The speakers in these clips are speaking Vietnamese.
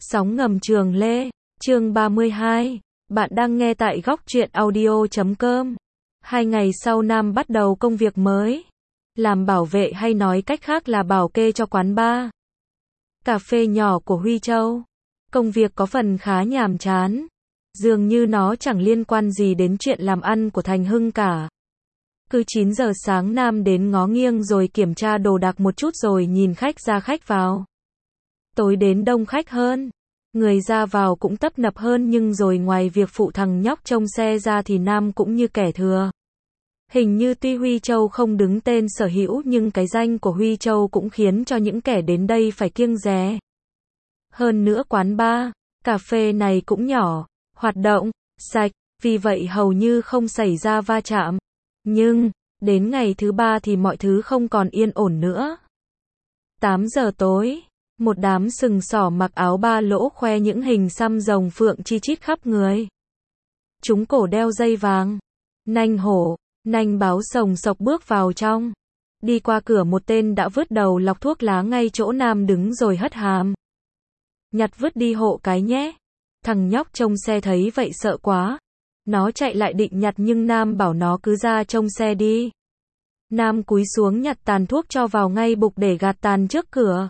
Sóng ngầm Trường Lê, chương 32. Bạn đang nghe tại góc truyện audio.com. 2 ngày sau Nam bắt đầu công việc mới. Làm bảo vệ hay nói cách khác là bảo kê cho quán bar cà phê nhỏ của Huy Châu. Công việc có phần khá nhàm chán. Dường như nó chẳng liên quan gì đến chuyện làm ăn của Thành Hưng cả. Cứ 9 giờ sáng Nam đến ngó nghiêng rồi kiểm tra đồ đạc một chút rồi nhìn khách ra khách vào. Tối đến đông khách hơn. Người ra vào cũng tấp nập hơn nhưng rồi ngoài việc phụ thằng nhóc trông xe ra thì Nam cũng như kẻ thừa. Hình như tuy Huy Châu không đứng tên sở hữu nhưng cái danh của Huy Châu cũng khiến cho những kẻ đến đây phải kiêng dè. Hơn nữa quán bar, cà phê này cũng nhỏ, hoạt động, sạch, vì vậy hầu như không xảy ra va chạm. Nhưng, đến ngày thứ 3 thì mọi thứ không còn yên ổn nữa. 8 giờ tối, một đám sừng sỏ mặc áo ba lỗ khoe những hình xăm rồng phượng chi chít khắp người. Chúng cổ đeo dây vàng, nanh hổ, nanh báo sồng sộc bước vào trong. Đi qua cửa một tên đã vứt đầu lọc thuốc lá ngay chỗ Nam đứng rồi hất hàm. Nhặt vứt đi hộ cái nhé. Thằng nhóc trông xe thấy vậy sợ quá. Nó chạy lại định nhặt nhưng Nam bảo nó cứ ra trông xe đi. Nam cúi xuống nhặt tàn thuốc cho vào ngay bục để gạt tàn trước cửa.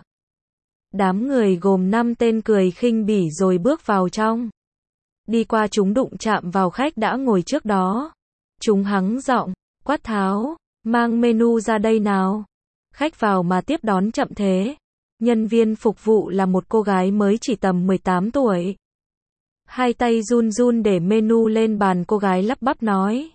Đám người gồm 5 tên cười khinh bỉ rồi bước vào trong. Đi qua chúng đụng chạm vào khách đã ngồi trước đó. Chúng hắng giọng, quát tháo, mang menu ra đây nào. Khách vào mà tiếp đón chậm thế. Nhân viên phục vụ là một cô gái mới chỉ tầm 18 tuổi. Hai tay run run để menu lên bàn, cô gái lắp bắp nói.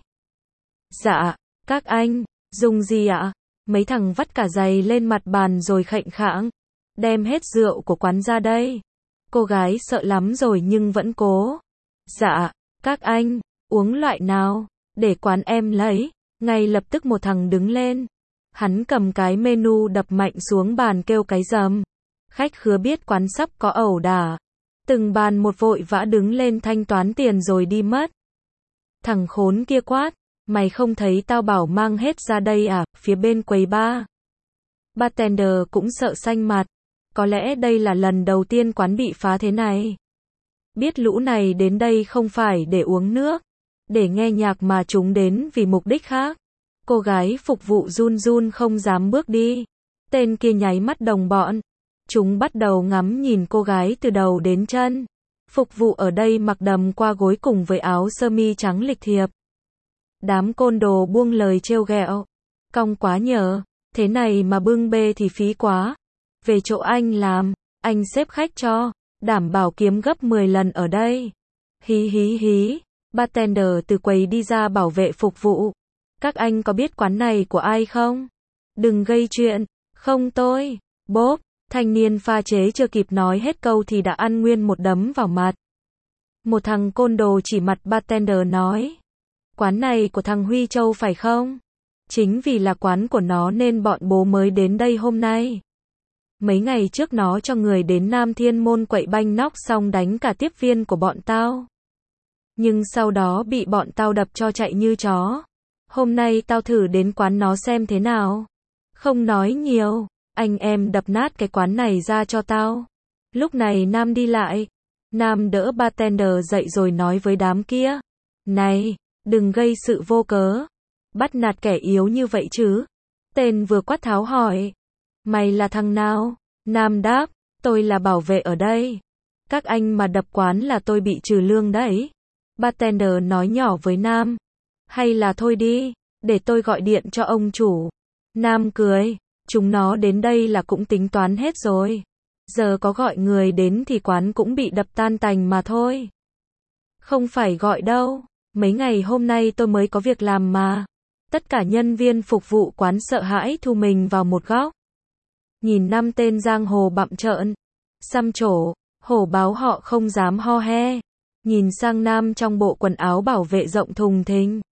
Dạ, các anh, dùng gì ạ? Mấy thằng vắt cả giày lên mặt bàn rồi khệnh khạng. Đem hết rượu của quán ra đây. Cô gái sợ lắm rồi nhưng vẫn cố. Dạ, các anh, uống loại nào? Để quán em lấy. Ngay lập tức một thằng đứng lên. Hắn cầm cái menu đập mạnh xuống bàn kêu cái rầm. Khách khứa biết quán sắp có ẩu đả. Từng bàn một vội vã đứng lên thanh toán tiền rồi đi mất. Thằng khốn kia quát. Mày không thấy tao bảo mang hết ra đây à? Phía bên quầy bar. Bartender cũng sợ xanh mặt. Có lẽ đây là lần đầu tiên quán bị phá thế này. Biết lũ này đến đây không phải để uống nước, để nghe nhạc mà chúng đến vì mục đích khác. Cô gái phục vụ run run không dám bước đi. Tên kia nháy mắt đồng bọn. Chúng bắt đầu ngắm nhìn cô gái từ đầu đến chân. Phục vụ ở đây mặc đầm qua gối cùng với áo sơ mi trắng lịch thiệp. Đám côn đồ buông lời trêu ghẹo. Cong quá nhờ, thế này mà bưng bê thì phí quá. Về chỗ anh làm, anh xếp khách cho, đảm bảo kiếm gấp 10 lần ở đây. Hí hí hí, bartender từ quầy đi ra bảo vệ phục vụ. Các anh có biết quán này của ai không? Đừng gây chuyện, không tôi. Bốp, thanh niên pha chế chưa kịp nói hết câu thì đã ăn nguyên một đấm vào mặt. Một thằng côn đồ chỉ mặt bartender nói. Quán này của thằng Huy Châu phải không? Chính vì là quán của nó nên bọn bố mới đến đây hôm nay. Mấy ngày trước nó cho người đến Nam Thiên Môn quậy banh nóc xong đánh cả tiếp viên của bọn tao. Nhưng sau đó bị bọn tao đập cho chạy như chó. Hôm nay tao thử đến quán nó xem thế nào. Không nói nhiều, anh em đập nát cái quán này ra cho tao. Lúc này Nam đi lại. Nam đỡ bartender dậy rồi nói với đám kia. Này, đừng gây sự vô cớ. Bắt nạt kẻ yếu như vậy chứ. Tên vừa quát tháo hỏi. Mày là thằng nào? Nam đáp, tôi là bảo vệ ở đây. Các anh mà đập quán là tôi bị trừ lương đấy. Bartender nói nhỏ với Nam. Hay là thôi đi, để tôi gọi điện cho ông chủ. Nam cười, chúng nó đến đây là cũng tính toán hết rồi. Giờ có gọi người đến thì quán cũng bị đập tan tành mà thôi. Không phải gọi đâu, mấy ngày hôm nay tôi mới có việc làm mà. Tất cả nhân viên phục vụ quán sợ hãi thu mình vào một góc. Nhìn 5 tên giang hồ bặm trợn, xăm trổ, hổ báo họ không dám ho he. Nhìn sang Nam trong bộ quần áo bảo vệ rộng thùng thình.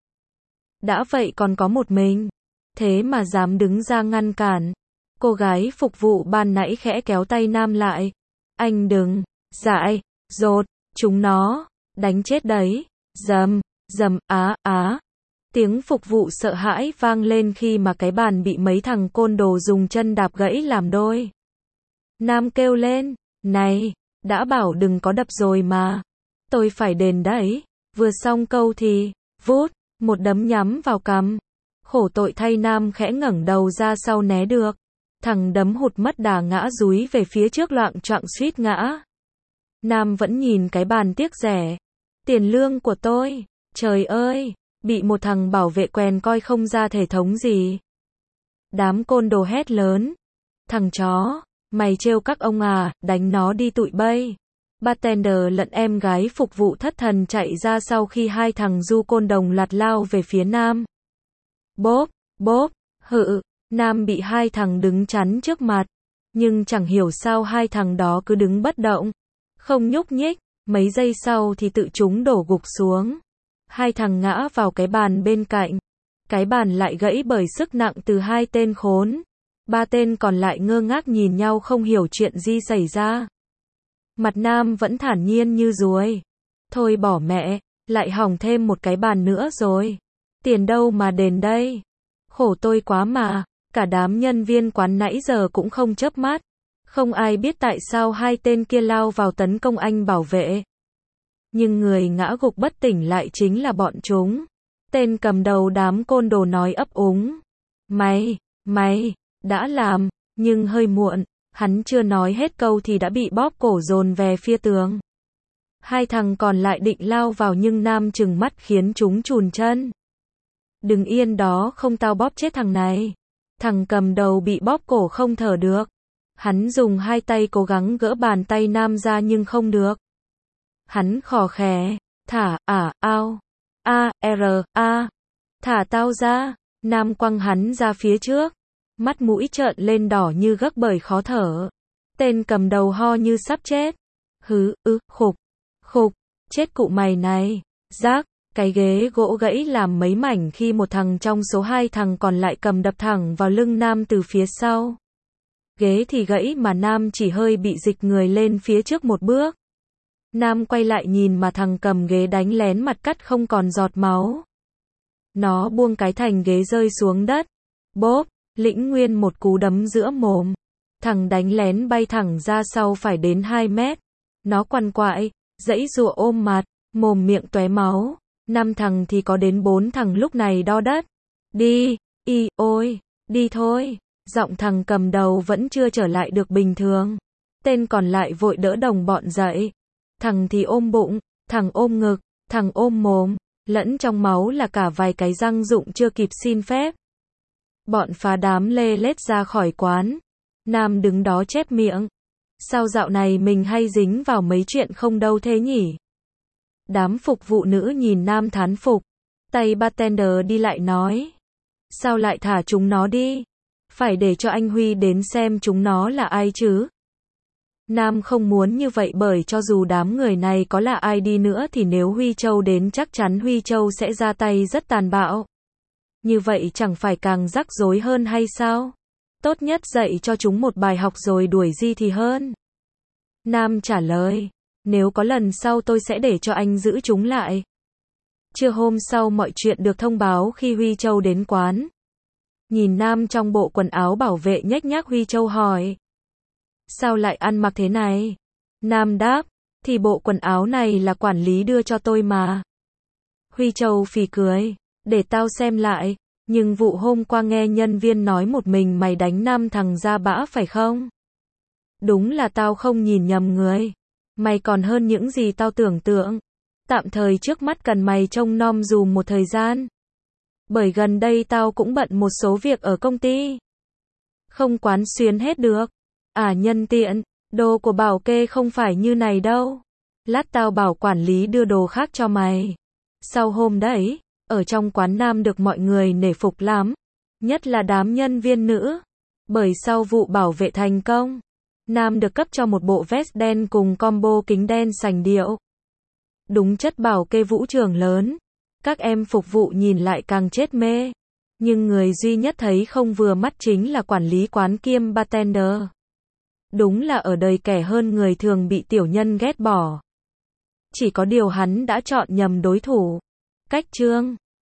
Đã vậy còn có một mình. Thế mà dám đứng ra ngăn cản. Cô gái phục vụ ban nãy khẽ kéo tay Nam lại. Anh đừng, dại, dột, chúng nó, đánh chết đấy. Dầm, dầm, á, á. Tiếng phục vụ sợ hãi vang lên khi mà cái bàn bị mấy thằng côn đồ dùng chân đạp gãy làm đôi. Nam kêu lên, này, Đã bảo đừng có đập rồi mà. Tôi phải đền đấy. Vừa xong câu thì, vút, một đấm nhắm vào cằm. Khổ tội thay Nam khẽ ngẩng đầu ra sau né được. Thằng đấm hụt mất đà ngã dúi về phía trước loạng choạng suýt ngã. Nam vẫn nhìn cái bàn tiếc rẻ. Tiền lương của tôi. Trời ơi, bị một thằng bảo vệ quèn coi không ra thể thống gì. Đám côn đồ hét lớn. Thằng chó, mày trêu các ông à, đánh nó đi tụi bay. Bartender lẫn em gái phục vụ thất thần chạy ra sau khi hai thằng du côn đồng loạt lao về phía Nam. Bốp, bốp, hự, Nam bị hai thằng đứng chắn trước mặt. Nhưng chẳng hiểu sao hai thằng đó cứ đứng bất động. Không nhúc nhích, mấy giây sau thì tự chúng đổ gục xuống. Hai thằng ngã vào cái bàn bên cạnh. Cái bàn lại gãy bởi sức nặng từ hai tên khốn. Ba tên còn lại ngơ ngác nhìn nhau không hiểu chuyện gì xảy ra. Mặt Nam vẫn thản nhiên như ruồi. Thôi bỏ mẹ, lại hỏng thêm một cái bàn nữa rồi. Tiền đâu mà đền đây? Khổ tôi quá mà, cả đám nhân viên quán nãy giờ cũng không chớp mắt. Không ai biết tại sao hai tên kia lao vào tấn công anh bảo vệ. Nhưng người ngã gục bất tỉnh lại chính là bọn chúng. Tên cầm đầu đám côn đồ nói ấp úng. Mày, đã làm, nhưng hơi muộn. Hắn chưa nói hết câu thì đã bị bóp cổ dồn về phía tường. Hai thằng còn lại định lao vào nhưng Nam trừng mắt khiến chúng chùn chân. Đừng yên đó không tao bóp chết thằng này. Thằng cầm đầu bị bóp cổ không thở được. Hắn dùng hai tay cố gắng gỡ bàn tay Nam ra nhưng không được. Hắn khò khè, thả, thả tao ra. Nam quăng hắn ra phía trước. Mắt mũi trợn lên đỏ như gấc bởi khó thở. Tên cầm đầu ho như sắp chết. Khục, chết cụ mày này. Rác, cái ghế gỗ gãy làm mấy mảnh khi một thằng trong số hai thằng còn lại cầm đập thẳng vào lưng Nam từ phía sau. Ghế thì gãy mà Nam chỉ hơi bị dịch người lên phía trước một bước. Nam quay lại nhìn mà thằng cầm ghế đánh lén mặt cắt không còn giọt máu. Nó buông cái thành ghế rơi xuống đất. Bốp, lĩnh nguyên một cú đấm giữa mồm. Thằng đánh lén bay thẳng ra sau phải đến 2 mét. Nó quằn quại, giãy giụa ôm mặt, mồm miệng tóe máu. 5 thằng thì có đến 4 thằng lúc này đo đất. Đi, ôi, đi thôi. Giọng thằng cầm đầu vẫn chưa trở lại được bình thường. Tên còn lại vội đỡ đồng bọn dậy. Thằng thì ôm bụng, thằng ôm ngực, thằng ôm mồm, lẫn trong máu là cả vài cái răng rụng chưa kịp xin phép. Bọn phá đám lê lết ra khỏi quán. Nam đứng đó chép miệng. Sao dạo này mình hay dính vào mấy chuyện không đâu thế nhỉ? Đám phục vụ nữ nhìn Nam thán phục. Tay bartender đi lại nói. Sao lại thả chúng nó đi? Phải để cho anh Huy đến xem chúng nó là ai chứ? Nam không muốn như vậy bởi cho dù đám người này có là ai đi nữa thì nếu Huy Châu đến chắc chắn Huy Châu sẽ ra tay rất tàn bạo. Như vậy chẳng phải càng rắc rối hơn hay sao? Tốt nhất dạy cho chúng một bài học rồi đuổi gì thì hơn. Nam trả lời. Nếu có lần sau tôi sẽ để cho anh giữ chúng lại. Trưa hôm sau mọi chuyện được thông báo khi Huy Châu đến quán. Nhìn Nam trong bộ quần áo bảo vệ nhếch nhác Huy Châu hỏi. Sao lại ăn mặc thế này? Nam đáp. Thì bộ quần áo này là quản lý đưa cho tôi mà. Huy Châu phì cười. Để tao xem lại. Nhưng vụ hôm qua nghe nhân viên nói một mình mày đánh 5 thằng ra bã phải không? Đúng là tao không nhìn nhầm người. Mày còn hơn những gì tao tưởng tượng. Tạm thời trước mắt cần mày trông nom dùm một thời gian. Bởi gần đây tao cũng bận một số việc ở công ty. Không quán xuyến hết được. Nhân tiện, đồ của bảo kê không phải như này đâu. Lát tao bảo quản lý đưa đồ khác cho mày. Sau hôm đấy, ở trong quán Nam được mọi người nể phục lắm. Nhất là đám nhân viên nữ. Bởi sau vụ bảo vệ thành công, Nam được cấp cho một bộ vest đen cùng combo kính đen sành điệu. Đúng chất bảo kê vũ trường lớn. Các em phục vụ nhìn lại càng chết mê. Nhưng người duy nhất thấy không vừa mắt chính là quản lý quán kiêm bartender. Đúng là ở đời kẻ hơn người thường bị tiểu nhân ghét bỏ. Chỉ có điều hắn đã chọn nhầm đối thủ. Cách chương